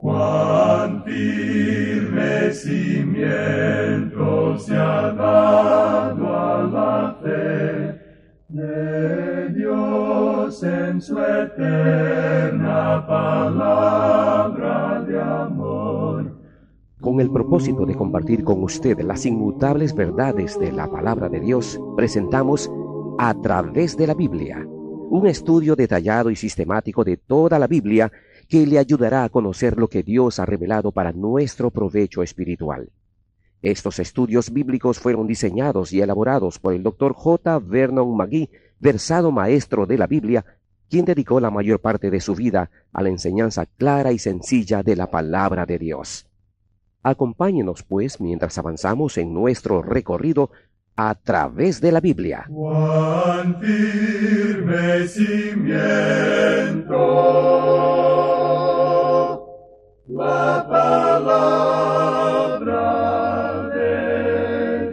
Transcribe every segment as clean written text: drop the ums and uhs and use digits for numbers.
Cuán firme cimiento se ha dado a la fe de Dios en su eterna palabra de amor. Con el propósito de compartir con usted las inmutables verdades de la palabra de Dios, presentamos A Través de la Biblia, un estudio detallado y sistemático de toda la Biblia que le ayudará a conocer lo que Dios ha revelado para nuestro provecho espiritual. Estos estudios bíblicos fueron diseñados y elaborados por el Dr. J. Vernon McGee, versado maestro de la Biblia, quien dedicó la mayor parte de su vida a la enseñanza clara y sencilla de la palabra de Dios. Acompáñenos, pues, mientras avanzamos en nuestro recorrido a través de la Biblia. Cuán firme cimiento la palabra de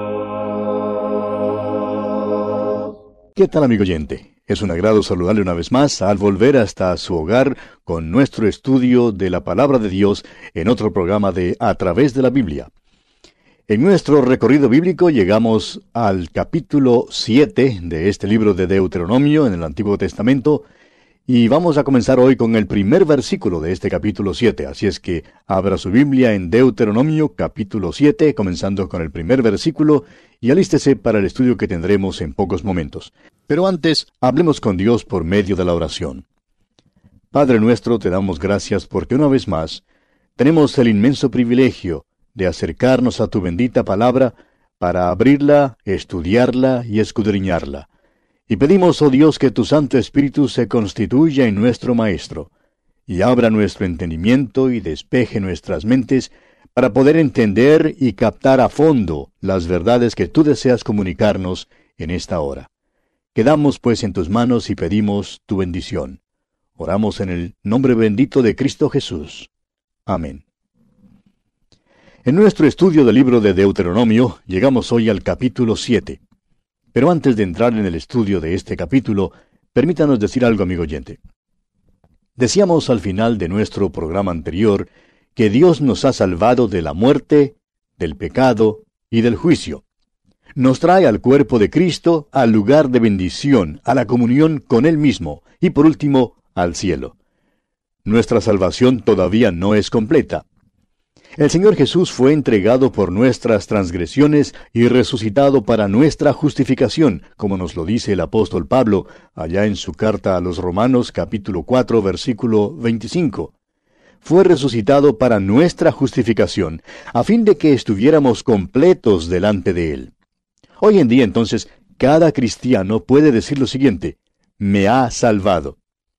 Dios. ¿Qué tal, amigo oyente? Es un agrado saludarle una vez más al volver hasta su hogar con nuestro estudio de la palabra de Dios en otro programa de A Través de la Biblia. En nuestro recorrido bíblico llegamos al capítulo 7 de este libro de Deuteronomio en el Antiguo Testamento y vamos a comenzar hoy con el primer versículo de este capítulo 7. Así es que abra su Biblia en Deuteronomio capítulo 7, comenzando con el primer versículo y alístese para el estudio que tendremos en pocos momentos. Pero antes, hablemos con Dios por medio de la oración. Padre nuestro, te damos gracias porque una vez más tenemos el inmenso privilegio de acercarnos a tu bendita palabra para abrirla, estudiarla y escudriñarla. Y pedimos, oh Dios, que tu Santo Espíritu se constituya en nuestro Maestro, y abra nuestro entendimiento y despeje nuestras mentes para poder entender y captar a fondo las verdades que tú deseas comunicarnos en esta hora. Quedamos pues en tus manos y pedimos tu bendición. Oramos en el nombre bendito de Cristo Jesús. Amén. En nuestro estudio del libro de Deuteronomio, llegamos hoy al capítulo 7. Pero antes de entrar en el estudio de este capítulo, permítanos decir algo, amigo oyente. Decíamos al final de nuestro programa anterior que Dios nos ha salvado de la muerte, del pecado y del juicio. Nos trae al cuerpo de Cristo, al lugar de bendición, a la comunión con Él mismo y por último, al cielo. Nuestra salvación todavía no es completa. El Señor Jesús fue entregado por nuestras transgresiones y resucitado para nuestra justificación, como nos lo dice el apóstol Pablo, allá en su carta a los Romanos, capítulo 4, versículo 25. Fue resucitado para nuestra justificación, a fin de que estuviéramos completos delante de Él. Hoy en día, entonces, cada cristiano puede decir lo siguiente: me ha salvado.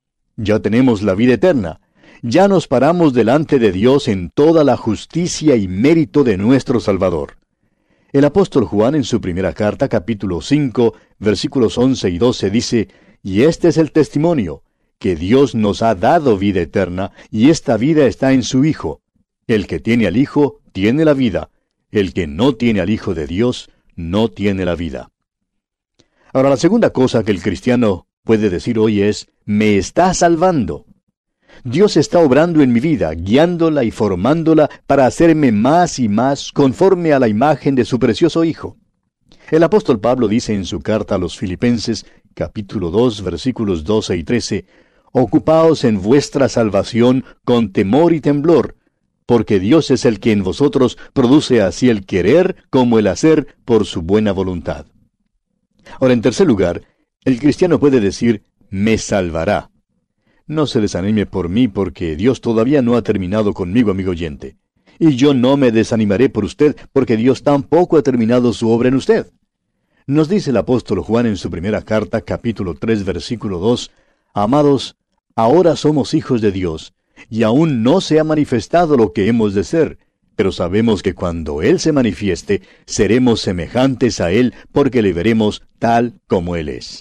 Ya tenemos la vida eterna. Ya nos paramos delante de Dios en toda la justicia y mérito de nuestro Salvador. El apóstol Juan en su primera carta, capítulo 5, versículos 11 y 12, dice: y este es el testimonio, que Dios nos ha dado vida eterna, y esta vida está en su Hijo. El que tiene al Hijo, tiene la vida. El que no tiene al Hijo de Dios, no tiene la vida. Ahora, la segunda cosa que el cristiano puede decir hoy es: me está salvando. Dios está obrando en mi vida, guiándola y formándola para hacerme más y más conforme a la imagen de su precioso Hijo. El apóstol Pablo dice en su carta a los Filipenses, capítulo 2, versículos 12 y 13, «Ocupaos en vuestra salvación con temor y temblor, porque Dios es el que en vosotros produce así el querer como el hacer por su buena voluntad». Ahora, en tercer lugar, el cristiano puede decir, «me salvará». No se desanime por mí, porque Dios todavía no ha terminado conmigo, amigo oyente. Y yo no me desanimaré por usted, porque Dios tampoco ha terminado su obra en usted. Nos dice el apóstol Juan en su primera carta, capítulo 3, versículo 2, «Amados, ahora somos hijos de Dios, y aún no se ha manifestado lo que hemos de ser, pero sabemos que cuando Él se manifieste, seremos semejantes a Él, porque le veremos tal como Él es».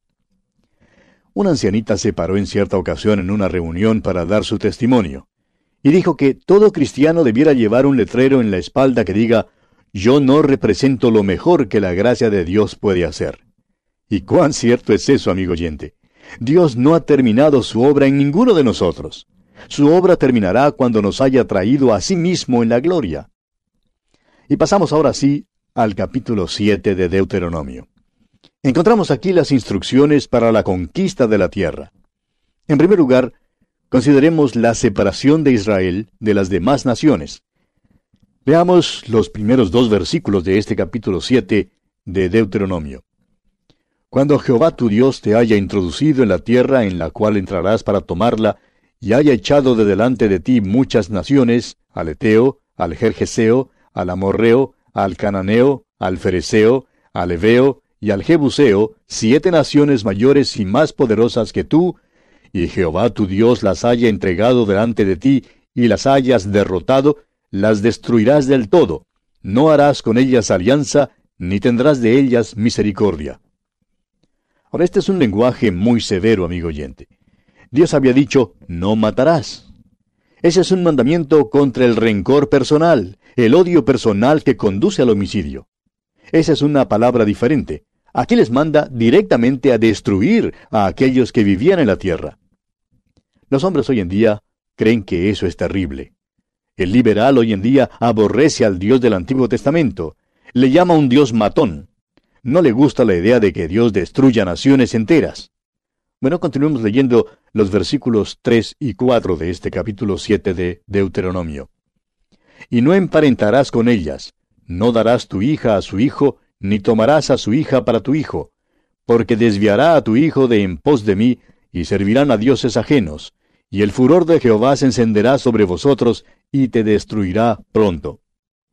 Una ancianita se paró en cierta ocasión en una reunión para dar su testimonio, y dijo que todo cristiano debiera llevar un letrero en la espalda que diga, «Yo no represento lo mejor que la gracia de Dios puede hacer». Y cuán cierto es eso, amigo oyente. Dios no ha terminado su obra en ninguno de nosotros. Su obra terminará cuando nos haya traído a sí mismo en la gloria. Y pasamos ahora sí al capítulo 7 de Deuteronomio. Encontramos aquí las instrucciones para la conquista de la tierra. En primer lugar, consideremos la separación de Israel de las demás naciones. Veamos los primeros 2 versículos de este capítulo 7 de Deuteronomio. Cuando Jehová tu Dios te haya introducido en la tierra en la cual entrarás para tomarla, y haya echado de delante de ti muchas naciones, al Eteo, al Gergeseo, al Amorreo, al Cananeo, al Fereseo, al Heveo y al Jebuseo, 7 naciones mayores y más poderosas que tú, y Jehová tu Dios las haya entregado delante de ti, y las hayas derrotado, las destruirás del todo. No harás con ellas alianza, ni tendrás de ellas misericordia. Ahora, este es un lenguaje muy severo, amigo oyente. Dios había dicho, no matarás. Ese es un mandamiento contra el rencor personal, el odio personal que conduce al homicidio. Esa es una palabra diferente. Aquí les manda directamente a destruir a aquellos que vivían en la tierra. Los hombres hoy en día creen que eso es terrible. El liberal hoy en día aborrece al Dios del Antiguo Testamento. Le llama un Dios matón. No le gusta la idea de que Dios destruya naciones enteras. Bueno, continuemos leyendo los versículos 3 y 4 de este capítulo 7 de Deuteronomio. Y no emparentarás con ellas, no darás tu hija a su hijo, ni tomarás a su hija para tu hijo, porque desviará a tu hijo de en pos de mí, y servirán a dioses ajenos, y el furor de Jehová se encenderá sobre vosotros, y te destruirá pronto.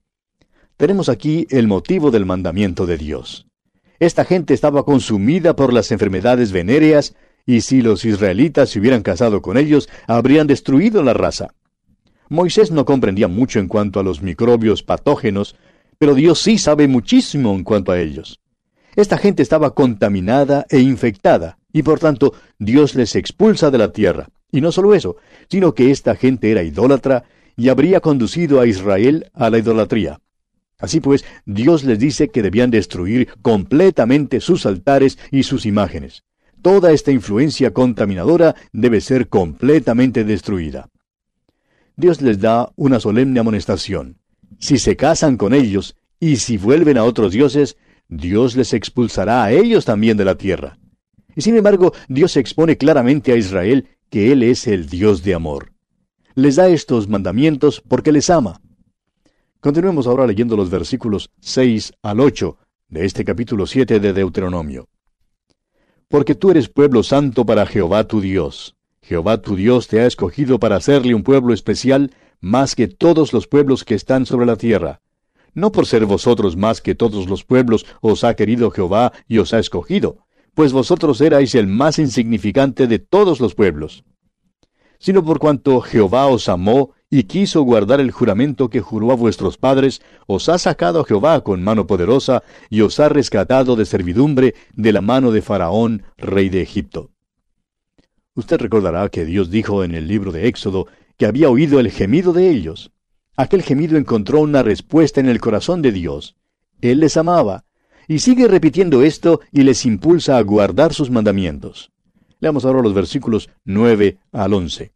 Tenemos aquí el motivo del mandamiento de Dios. Esta gente estaba consumida por las enfermedades venéreas, y si los israelitas se hubieran casado con ellos, habrían destruido la raza. Moisés no comprendía mucho en cuanto a los microbios patógenos, pero Dios sí sabe muchísimo en cuanto a ellos. Esta gente estaba contaminada e infectada, y por tanto Dios les expulsa de la tierra. Y no solo eso, sino que esta gente era idólatra y habría conducido a Israel a la idolatría. Así pues, Dios les dice que debían destruir completamente sus altares y sus imágenes. Toda esta influencia contaminadora debe ser completamente destruida. Dios les da una solemne amonestación. Si se casan con ellos, y si vuelven a otros dioses, Dios les expulsará a ellos también de la tierra. Y sin embargo, Dios expone claramente a Israel que Él es el Dios de amor. Les da estos mandamientos porque les ama. Continuemos ahora leyendo los versículos 6 al 8 de este capítulo 7 de Deuteronomio. Porque tú eres pueblo santo para Jehová tu Dios. Jehová tu Dios te ha escogido para hacerle un pueblo especial, más que todos los pueblos que están sobre la tierra. No por ser vosotros más que todos los pueblos os ha querido Jehová y os ha escogido, pues vosotros erais el más insignificante de todos los pueblos, sino por cuanto Jehová os amó y quiso guardar el juramento que juró a vuestros padres, os ha sacado Jehová con mano poderosa y os ha rescatado de servidumbre de la mano de Faraón, rey de Egipto. Usted recordará que Dios dijo en el libro de Éxodo que había oído el gemido de ellos. Aquel gemido encontró una respuesta en el corazón de Dios. Él les amaba, y sigue repitiendo esto y les impulsa a guardar sus mandamientos. Leamos ahora los versículos 9 al 11.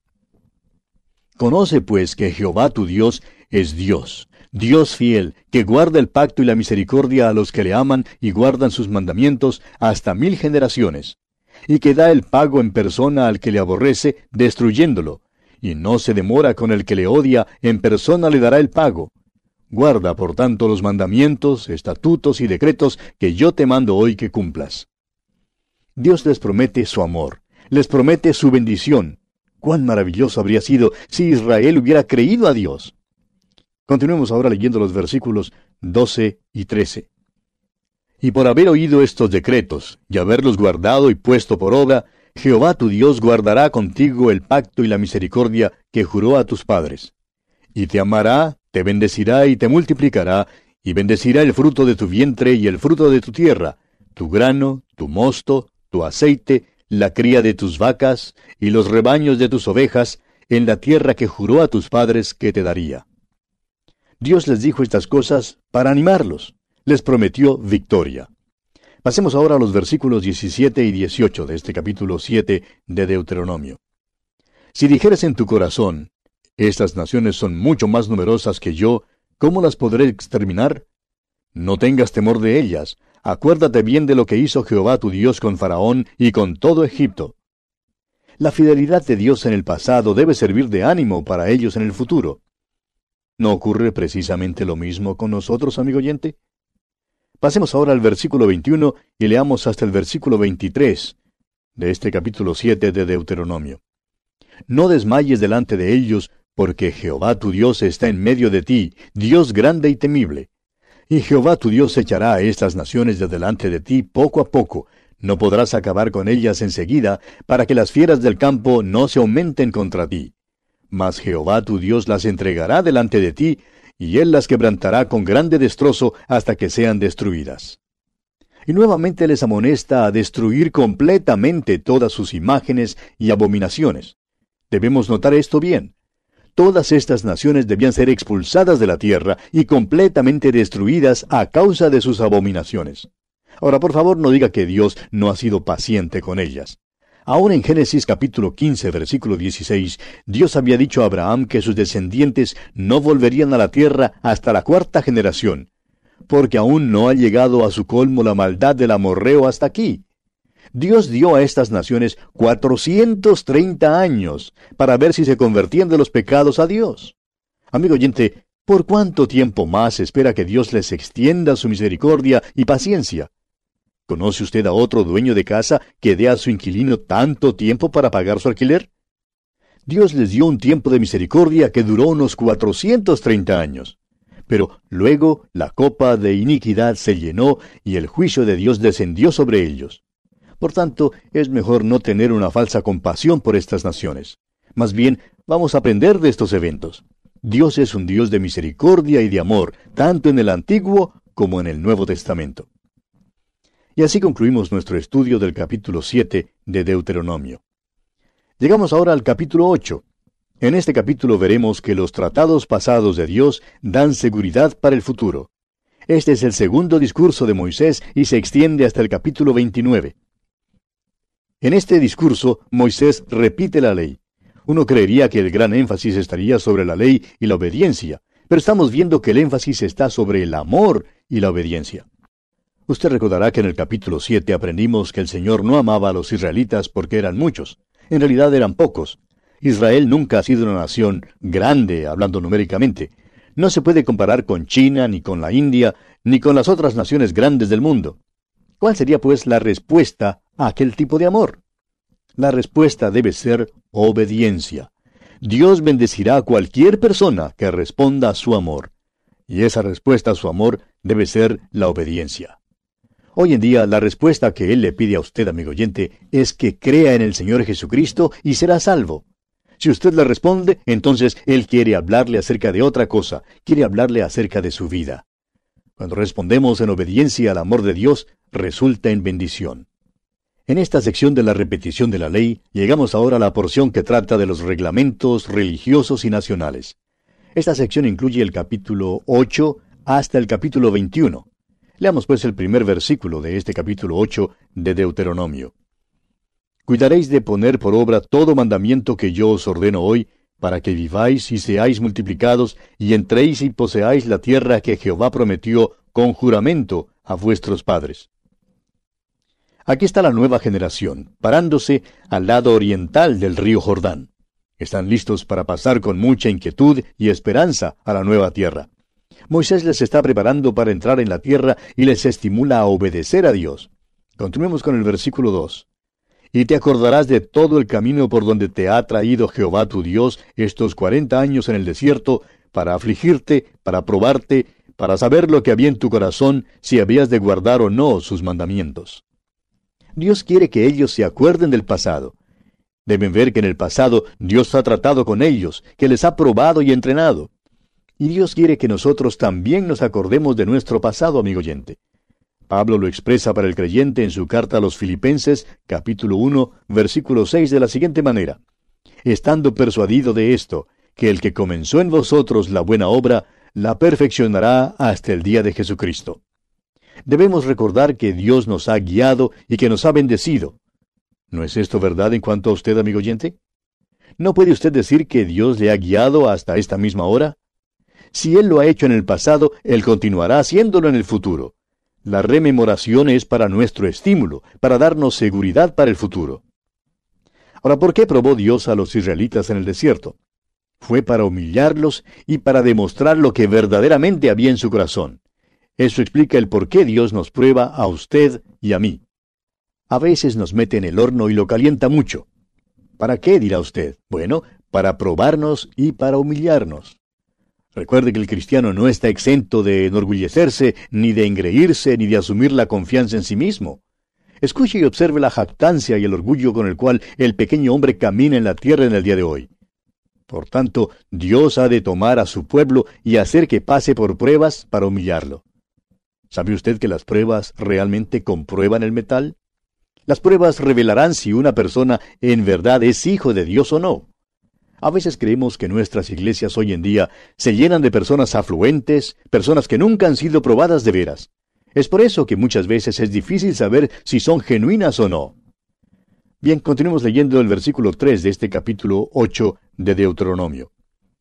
Conoce pues que Jehová tu Dios es Dios, Dios fiel, que guarda el pacto y la misericordia a los que le aman y guardan sus mandamientos hasta 1000 generaciones, y que da el pago en persona al que le aborrece, destruyéndolo, y no se demora con el que le odia, en persona le dará el pago. Guarda, por tanto, los mandamientos, estatutos y decretos que yo te mando hoy que cumplas. Dios les promete su amor, les promete su bendición. ¡Cuán maravilloso habría sido si Israel hubiera creído a Dios! Continuemos ahora leyendo los versículos 12 y 13. Y por haber oído estos decretos, y haberlos guardado y puesto por obra, Jehová tu Dios guardará contigo el pacto y la misericordia que juró a tus padres. Y te amará, te bendecirá y te multiplicará, y bendecirá el fruto de tu vientre y el fruto de tu tierra, tu grano, tu mosto, tu aceite, la cría de tus vacas y los rebaños de tus ovejas, en la tierra que juró a tus padres que te daría. Dios les dijo estas cosas para animarlos. Les prometió victoria. Pasemos ahora a los versículos 17 y 18 de este capítulo 7 de Deuteronomio. Si dijeres en tu corazón, estas naciones son mucho más numerosas que yo, ¿cómo las podré exterminar? No tengas temor de ellas. Acuérdate bien de lo que hizo Jehová tu Dios con Faraón y con todo Egipto. La fidelidad de Dios en el pasado debe servir de ánimo para ellos en el futuro. ¿No ocurre precisamente lo mismo con nosotros, amigo oyente? Pasemos ahora al versículo 21 y leamos hasta el versículo 23 de este capítulo 7 de Deuteronomio. No desmayes delante de ellos, porque Jehová tu Dios está en medio de ti, Dios grande y temible. Y Jehová tu Dios echará a estas naciones de delante de ti poco a poco. No podrás acabar con ellas enseguida, para que las fieras del campo no se aumenten contra ti. Mas Jehová tu Dios las entregará delante de ti, y él las quebrantará con grande destrozo hasta que sean destruidas. Y nuevamente les amonesta a destruir completamente todas sus imágenes y abominaciones. Debemos notar esto bien. Todas estas naciones debían ser expulsadas de la tierra y completamente destruidas a causa de sus abominaciones. Ahora, por favor, no diga que Dios no ha sido paciente con ellas. Aún en Génesis capítulo 15, versículo 16, Dios había dicho a Abraham que sus descendientes no volverían a la tierra hasta la 4ª generación, porque aún no ha llegado a su colmo la maldad del amorreo hasta aquí. Dios dio a estas naciones 430 años para ver si se convertían de los pecados a Dios. Amigo oyente, ¿por cuánto tiempo más espera que Dios les extienda su misericordia y paciencia? ¿Conoce usted a otro dueño de casa que dé a su inquilino tanto tiempo para pagar su alquiler? Dios les dio un tiempo de misericordia que duró unos 430 años. Pero luego la copa de iniquidad se llenó y el juicio de Dios descendió sobre ellos. Por tanto, es mejor no tener una falsa compasión por estas naciones. Más bien, vamos a aprender de estos eventos. Dios es un Dios de misericordia y de amor, tanto en el Antiguo como en el Nuevo Testamento. Y así concluimos nuestro estudio del capítulo 7 de Deuteronomio. Llegamos ahora al capítulo 8. En este capítulo veremos que los tratados pasados de Dios dan seguridad para el futuro. Este es el segundo discurso de Moisés y se extiende hasta el capítulo 29. En este discurso, Moisés repite la ley. Uno creería que el gran énfasis estaría sobre la ley y la obediencia, pero estamos viendo que el énfasis está sobre el amor y la obediencia. Usted recordará que en el capítulo 7 aprendimos que el Señor no amaba a los israelitas porque eran muchos. En realidad eran pocos. Israel nunca ha sido una nación grande, hablando numéricamente. No se puede comparar con China, ni con la India, ni con las otras naciones grandes del mundo. ¿Cuál sería, pues, la respuesta a aquel tipo de amor? La respuesta debe ser obediencia. Dios bendecirá a cualquier persona que responda a su amor. Y esa respuesta a su amor debe ser la obediencia. Hoy en día, la respuesta que Él le pide a usted, amigo oyente, es que crea en el Señor Jesucristo y será salvo. Si usted le responde, entonces Él quiere hablarle acerca de otra cosa, quiere hablarle acerca de su vida. Cuando respondemos en obediencia al amor de Dios, resulta en bendición. En esta sección de la repetición de la ley, llegamos ahora a la porción que trata de los reglamentos religiosos y nacionales. Esta sección incluye el capítulo 8 hasta el capítulo 21. Leamos pues el primer versículo de este capítulo 8 de Deuteronomio. Cuidaréis de poner por obra todo mandamiento que yo os ordeno hoy, para que viváis y seáis multiplicados, y entréis y poseáis la tierra que Jehová prometió con juramento a vuestros padres. Aquí está la nueva generación, parándose al lado oriental del río Jordán. Están listos para pasar con mucha inquietud y esperanza a la nueva tierra. Moisés les está preparando para entrar en la tierra y les estimula a obedecer a Dios. Continuemos con el versículo 2. Y te acordarás de todo el camino por donde te ha traído Jehová tu Dios estos 40 años en el desierto, para afligirte, para probarte, para saber lo que había en tu corazón, si habías de guardar o no sus mandamientos. Dios quiere que ellos se acuerden del pasado. Deben ver que en el pasado Dios ha tratado con ellos, que les ha probado y entrenado. Y Dios quiere que nosotros también nos acordemos de nuestro pasado, amigo oyente. Pablo lo expresa para el creyente en su carta a los Filipenses, capítulo 1, versículo 6, de la siguiente manera. Estando persuadido de esto, que el que comenzó en vosotros la buena obra, la perfeccionará hasta el día de Jesucristo. Debemos recordar que Dios nos ha guiado y que nos ha bendecido. ¿No es esto verdad en cuanto a usted, amigo oyente? ¿No puede usted decir que Dios le ha guiado hasta esta misma hora? Si Él lo ha hecho en el pasado, Él continuará haciéndolo en el futuro. La rememoración es para nuestro estímulo, para darnos seguridad para el futuro. Ahora, ¿por qué probó Dios a los israelitas en el desierto? Fue para humillarlos y para demostrar lo que verdaderamente había en su corazón. Eso explica el por qué Dios nos prueba a usted y a mí. A veces nos mete en el horno y lo calienta mucho. ¿Para qué, dirá usted? Bueno, para probarnos y para humillarnos. Recuerde que el cristiano no está exento de enorgullecerse, ni de engreírse, ni de asumir la confianza en sí mismo. Escuche y observe la jactancia y el orgullo con el cual el pequeño hombre camina en la tierra en el día de hoy. Por tanto, Dios ha de tomar a su pueblo y hacer que pase por pruebas para humillarlo. ¿Sabe usted que las pruebas realmente comprueban el metal? Las pruebas revelarán si una persona en verdad es hijo de Dios o no. A veces creemos que nuestras iglesias hoy en día se llenan de personas afluentes, personas que nunca han sido probadas de veras. Es por eso que muchas veces es difícil saber si son genuinas o no. Bien, continuemos leyendo el versículo 3 de este capítulo 8 de Deuteronomio.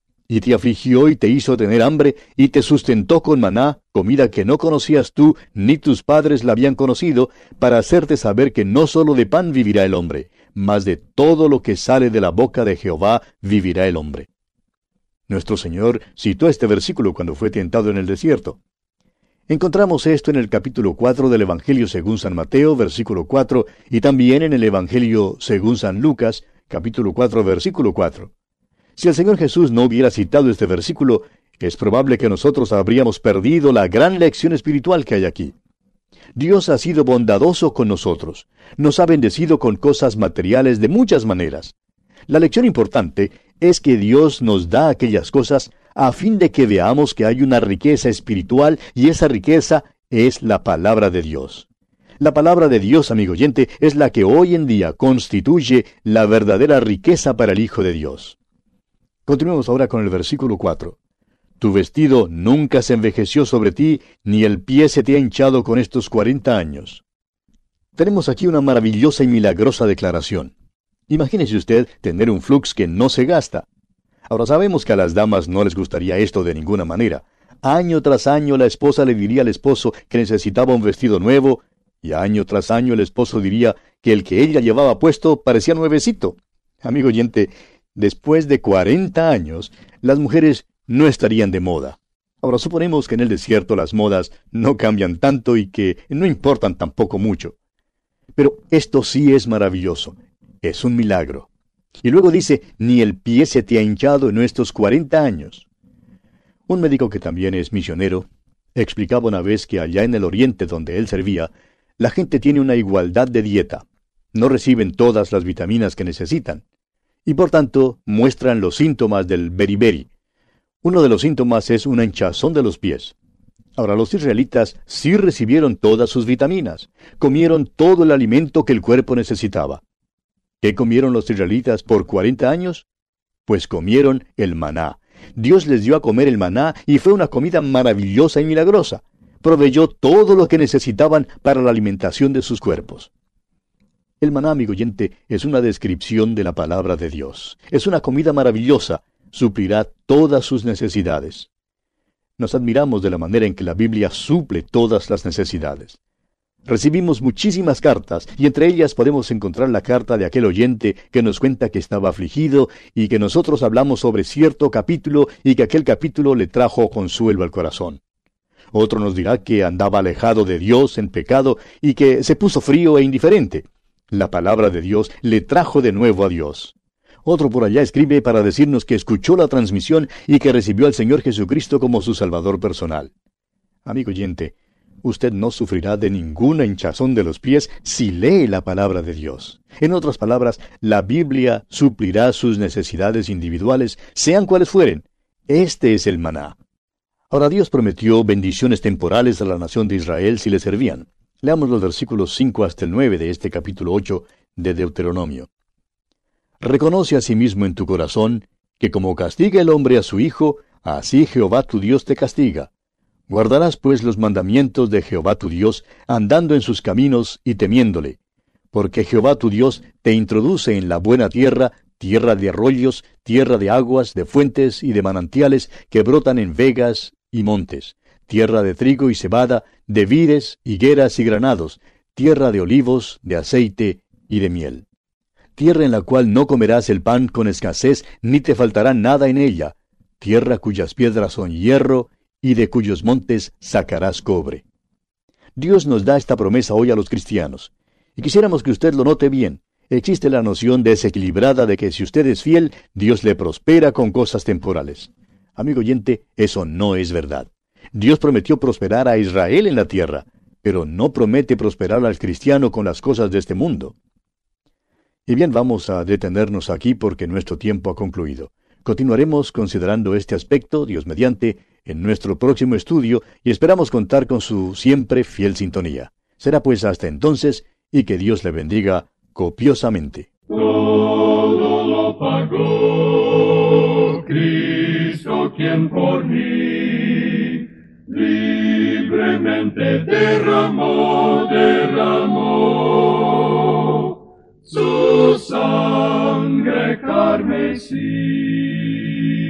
Y te afligió y te hizo tener hambre, y te sustentó con maná, comida que no conocías tú, ni tus padres la habían conocido, para hacerte saber que no sólo de pan vivirá el hombre, mas de todo lo que sale de la boca de Jehová vivirá el hombre. Nuestro Señor citó este versículo cuando fue tentado en el desierto. Encontramos esto en el capítulo 4 del Evangelio según San Mateo, versículo 4, y también en el Evangelio según San Lucas, capítulo 4, versículo 4. Si el Señor Jesús no hubiera citado este versículo, es probable que nosotros habríamos perdido la gran lección espiritual que hay aquí. Dios ha sido bondadoso con nosotros. Nos ha bendecido con cosas materiales de muchas maneras. La lección importante es que Dios nos da aquellas cosas a fin de que veamos que hay una riqueza espiritual y esa riqueza es la palabra de Dios. La palabra de Dios, amigo oyente, es la que hoy en día constituye la verdadera riqueza para el Hijo de Dios. Continuemos ahora con el versículo 4. Tu vestido nunca se envejeció sobre ti, ni el pie se te ha hinchado con estos 40 años. Tenemos aquí una maravillosa y milagrosa declaración. Imagínese usted tener un flux que no se gasta. Ahora sabemos que a las damas no les gustaría esto de ninguna manera. Año tras año la esposa le diría al esposo que necesitaba un vestido nuevo, y año tras año el esposo diría que el que ella llevaba puesto parecía nuevecito. Amigo oyente, después de 40 años, las mujeres no estarían de moda. Ahora suponemos que en el desierto las modas no cambian tanto y que no importan tampoco mucho. Pero esto sí es maravilloso. Es un milagro. Y luego dice, ni el pie se te ha hinchado en estos 40 años. Un médico que también es misionero explicaba una vez que allá en el oriente donde él servía, la gente tiene una igualdad de dieta. No reciben todas las vitaminas que necesitan. Y por tanto muestran los síntomas del beriberi. Uno de los síntomas es una hinchazón de los pies. Ahora los israelitas sí recibieron todas sus vitaminas. Comieron todo el alimento que el cuerpo necesitaba. ¿Qué comieron los israelitas por 40 años? Pues comieron el maná. Dios les dio a comer el maná y fue una comida maravillosa y milagrosa. Proveyó todo lo que necesitaban para la alimentación de sus cuerpos. El maná, amigo oyente, es una descripción de la palabra de Dios. Es una comida maravillosa. Suplirá todas sus necesidades. Nos admiramos de la manera en que la Biblia suple todas las necesidades. Recibimos muchísimas cartas, y entre ellas podemos encontrar la carta de aquel oyente que nos cuenta que estaba afligido, y que nosotros hablamos sobre cierto capítulo, y que aquel capítulo le trajo consuelo al corazón. Otro nos dirá que andaba alejado de Dios en pecado, y que se puso frío e indiferente. La palabra de Dios le trajo de nuevo a Dios. Otro por allá escribe para decirnos que escuchó la transmisión y que recibió al Señor Jesucristo como su Salvador personal. Amigo oyente, usted no sufrirá de ninguna hinchazón de los pies si lee la palabra de Dios. En otras palabras, la Biblia suplirá sus necesidades individuales, sean cuales fueren. Este es el maná. Ahora Dios prometió bendiciones temporales a la nación de Israel si le servían. Leamos los versículos 5 hasta el 9 de este capítulo 8 de Deuteronomio. Reconoce a sí mismo en tu corazón que como castiga el hombre a su hijo, así Jehová tu Dios te castiga. Guardarás pues los mandamientos de Jehová tu Dios, andando en sus caminos y temiéndole, porque Jehová tu Dios te introduce en la buena tierra, tierra de arroyos, tierra de aguas, de fuentes y de manantiales que brotan en vegas y montes, tierra de trigo y cebada, de vides, higueras y granados, tierra de olivos, de aceite y de miel. Tierra en la cual no comerás el pan con escasez, ni te faltará nada en ella, tierra cuyas piedras son hierro, y de cuyos montes sacarás cobre. Dios nos da esta promesa hoy a los cristianos, y quisiéramos que usted lo note bien. Existe la noción desequilibrada de que si usted es fiel, Dios le prospera con cosas temporales. Amigo oyente, eso no es verdad. Dios prometió prosperar a Israel en la tierra, pero no promete prosperar al cristiano con las cosas de este mundo. Y bien, vamos a detenernos aquí porque nuestro tiempo ha concluido. Continuaremos considerando este aspecto, Dios mediante, en nuestro próximo estudio y esperamos contar con su siempre fiel sintonía. Será pues hasta entonces y que Dios le bendiga copiosamente. Todo lo pagó Cristo quien por mí libremente derramó su sangre carmesí.